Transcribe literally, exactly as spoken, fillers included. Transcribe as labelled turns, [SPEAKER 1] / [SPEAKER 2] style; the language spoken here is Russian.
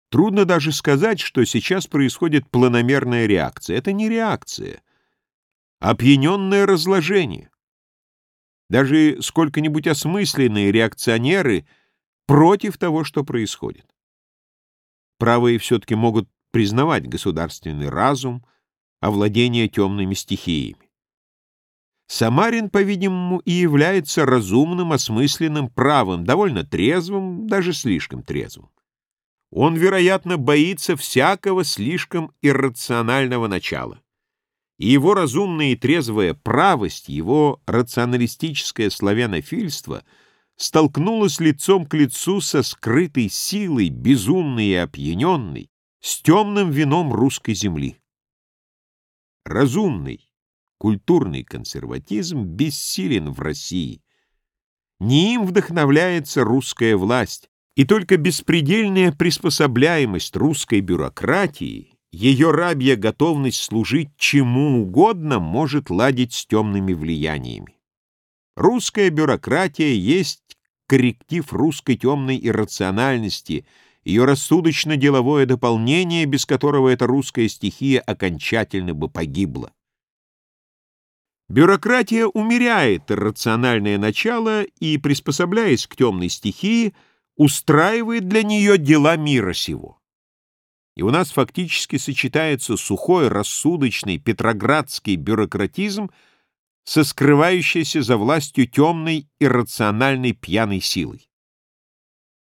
[SPEAKER 1] Трудно даже сказать, что сейчас происходит планомерная реакция. Это не реакция, а опьяненное разложение. Даже сколько-нибудь осмысленные реакционеры против того, что происходит. Правые все-таки могут признавать государственный разум, овладение темными стихиями. Самарин, по-видимому, и является разумным, осмысленным, правым, довольно трезвым, даже слишком трезвым. Он, вероятно, боится всякого слишком иррационального начала. И его разумная и трезвая правость, его рационалистическое славянофильство столкнулось лицом к лицу со скрытой силой, безумной и опьяненной, с темным вином русской земли. Разумный, культурный консерватизм бессилен в России. Не им вдохновляется русская власть, и только беспредельная приспособляемость русской бюрократии, ее рабья готовность служить чему угодно, может ладить с темными влияниями. Русская бюрократия есть корректив русской темной иррациональности, ее рассудочно-деловое дополнение, без которого эта русская стихия окончательно бы погибла. Бюрократия умеряет иррациональное начало и, приспособляясь к темной стихии, устраивает для нее дела мира сего. И у нас фактически сочетается сухой, рассудочный, петроградский бюрократизм со скрывающейся за властью темной, иррациональной, пьяной силой.